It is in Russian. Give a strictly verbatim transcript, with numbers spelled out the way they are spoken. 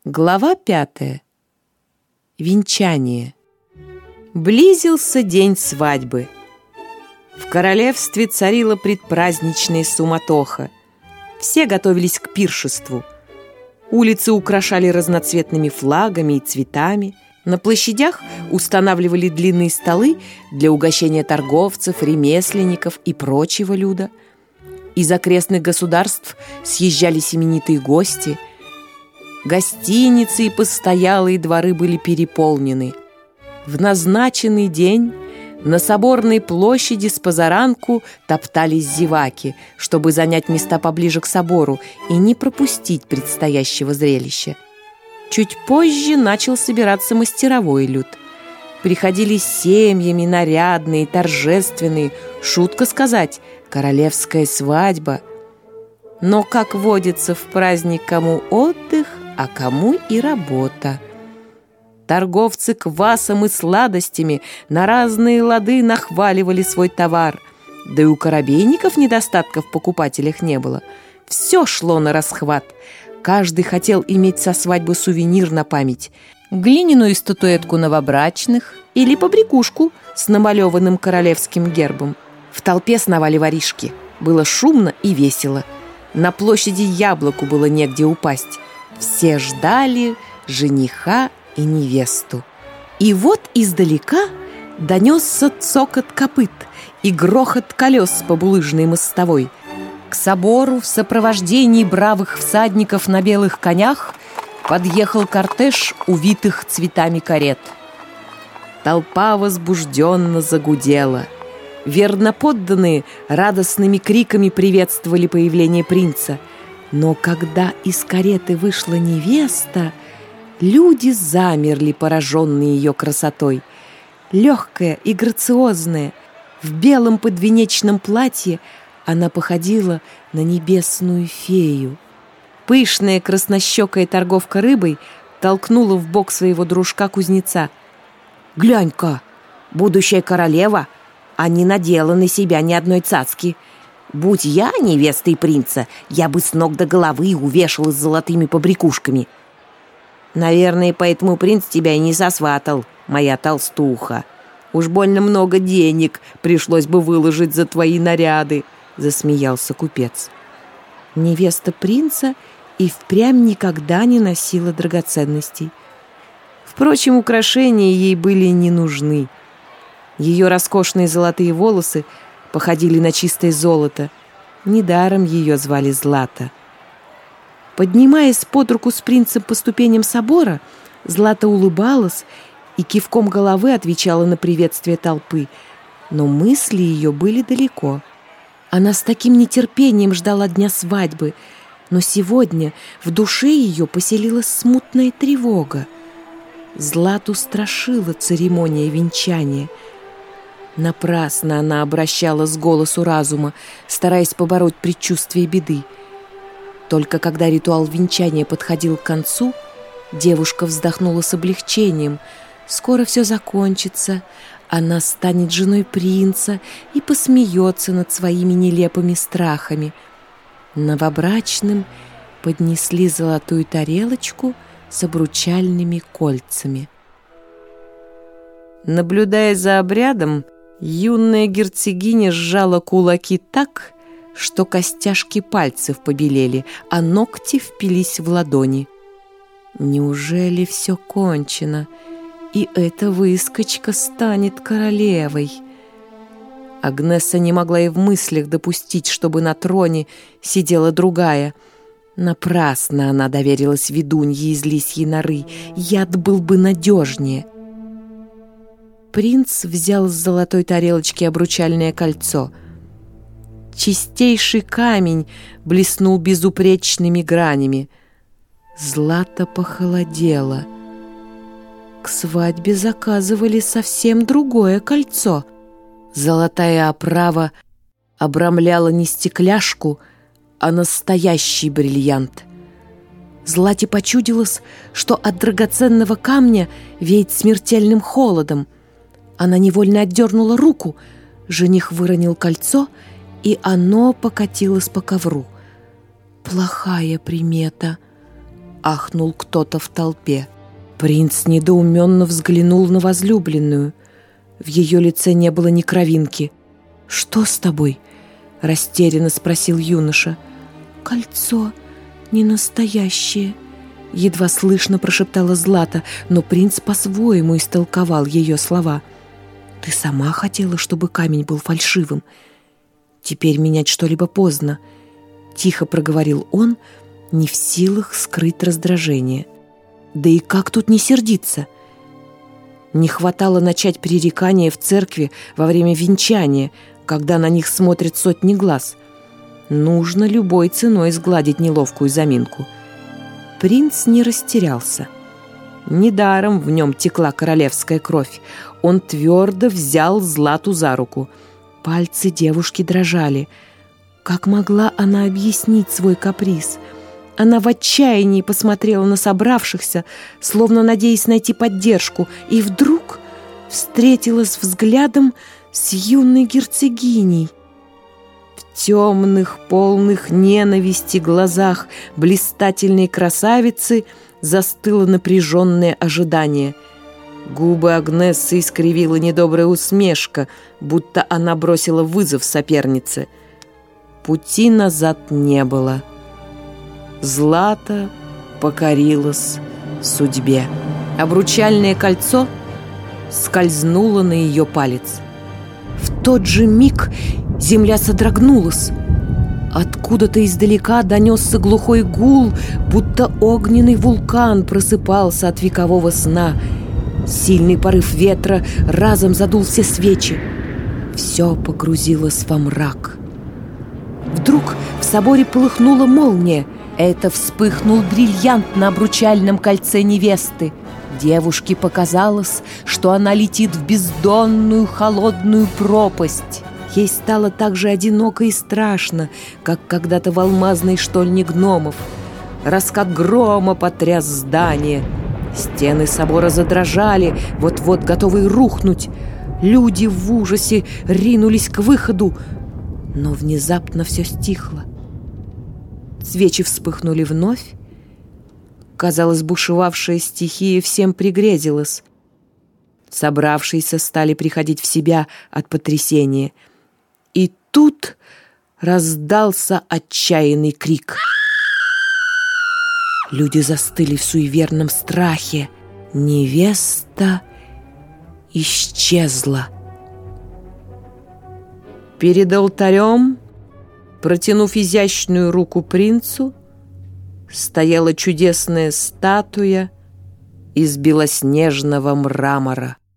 Глава пятая. Венчание. Близился день свадьбы. В королевстве царила предпраздничная суматоха. Все готовились к пиршеству. Улицы украшали разноцветными флагами и цветами. На площадях устанавливали длинные столы для угощения торговцев, ремесленников и прочего люда. Из окрестных государств съезжались именитые гости. Гостиницы и постоялые дворы были переполнены. В назначенный день на Соборной площади с позаранку топтались зеваки, чтобы занять места поближе к собору и не пропустить предстоящего зрелища. Чуть позже начал собираться мастеровой люд. Приходили семьями, нарядные, торжественные, шутка сказать, королевская свадьба. Но, как водится в праздник, кому отдых, а кому и работа. Торговцы квасом и сладостями на разные лады нахваливали свой товар. Да и у коробейников недостатков в покупателях не было. Все шло на расхват. Каждый хотел иметь со свадьбы сувенир на память. Глиняную статуэтку новобрачных или побрякушку с намалеванным королевским гербом. В толпе сновали воришки. Было шумно и весело. На площади яблоку было негде упасть. Все ждали жениха и невесту. И вот издалека донесся цокот копыт и грохот колес по булыжной мостовой. К собору в сопровождении бравых всадников на белых конях подъехал кортеж увитых цветами карет. Толпа возбужденно загудела. Верноподданные радостными криками приветствовали появление принца. Но когда из кареты вышла невеста, люди замерли, пораженные ее красотой. Легкая и грациозная, в белом подвенечном платье она походила на небесную фею. Пышная краснощекая торговка рыбой толкнула в бок своего дружка-кузнеца. «Глянь-ка, будущая королева, а не надела на себя ни одной цацки. Будь я невестой принца, я бы с ног до головы увешалась золотыми побрякушками. Наверное, поэтому принц тебя и не сосватал, моя толстуха. Уж больно много денег пришлось бы выложить за твои наряды», — засмеялся купец. Невеста принца и впрямь никогда не носила драгоценностей. Впрочем, украшения ей были не нужны. Ее роскошные золотые волосы походили на чистое золото. Недаром ее звали Злата. Поднимаясь под руку с принцем по ступеням собора, Злата улыбалась и кивком головы отвечала на приветствие толпы. Но мысли ее были далеко. Она с таким нетерпением ждала дня свадьбы, но сегодня в душе ее поселилась смутная тревога. Злату страшила церемония венчания. Напрасно она обращалась к голосу разума, стараясь побороть предчувствие беды. Только когда ритуал венчания подходил к концу, девушка вздохнула с облегчением. Скоро все закончится, она станет женой принца и посмеется над своими нелепыми страхами. Новобрачным поднесли золотую тарелочку с обручальными кольцами. Наблюдая за обрядом, юная герцогиня сжала кулаки так, что костяшки пальцев побелели, а ногти впились в ладони. Неужели все кончено, и эта выскочка станет королевой? Агнесса не могла и в мыслях допустить, чтобы на троне сидела другая. Напрасно она доверилась ведунье из лисьей норы, яд был бы надежнее. Принц взял с золотой тарелочки обручальное кольцо. Чистейший камень блеснул безупречными гранями. Злата похолодела. К свадьбе заказывали совсем другое кольцо. Золотая оправа обрамляла не стекляшку, а настоящий бриллиант. Злате почудилось, что от драгоценного камня веет смертельным холодом. Она невольно отдернула руку. Жених выронил кольцо, и оно покатилось по ковру. Плохая примета. — ахнул кто-то в толпе. Принц недоуменно взглянул на возлюбленную. В ее лице не было ни кровинки. «Что с тобой?» — растерянно спросил юноша. «Кольцо не настоящее», — едва слышно прошептала Злата, но принц по-своему истолковал ее слова. «Ты сама хотела, чтобы камень был фальшивым. Теперь менять что-либо поздно», — тихо проговорил он, не в силах скрыть раздражение. «Да и как тут не сердиться? Не хватало начать пререкания в церкви во время венчания, когда на них смотрят сотни глаз. Нужно любой ценой сгладить неловкую заминку». Принц не растерялся. Недаром в нем текла королевская кровь. Он твердо взял Злату за руку. Пальцы девушки дрожали. Как могла она объяснить свой каприз? Она в отчаянии посмотрела на собравшихся, словно надеясь найти поддержку, и вдруг встретилась взглядом с юной герцогиней. В темных, полных ненависти глазах блистательной красавицы застыло напряженное ожидание. Губы Агнессы искривила недобрая усмешка, будто она бросила вызов сопернице. Пути назад не было. Злата покорилась судьбе. Обручальное кольцо скользнуло на ее палец. В тот же миг земля содрогнулась. Откуда-то издалека донесся глухой гул, будто огненный вулкан просыпался от векового сна. Сильный порыв ветра разом задул все свечи. Все погрузилось во мрак. Вдруг в соборе полыхнула молния. Это вспыхнул бриллиант на обручальном кольце невесты. Девушке показалось, что она летит в бездонную холодную пропасть. Ей стало так же одиноко и страшно, как когда-то в алмазной штольне гномов. Раскат грома потряс здание. Стены собора задрожали, вот-вот готовые рухнуть. Люди в ужасе ринулись к выходу, но внезапно все стихло. Свечи вспыхнули вновь. Казалось, бушевавшая стихия всем пригрезилась. Собравшиеся стали приходить в себя от потрясения. И тут раздался отчаянный крик. Люди застыли в суеверном страхе. Невеста исчезла. Перед алтарем, протянув изящную руку принцу, стояла чудесная статуя из белоснежного мрамора.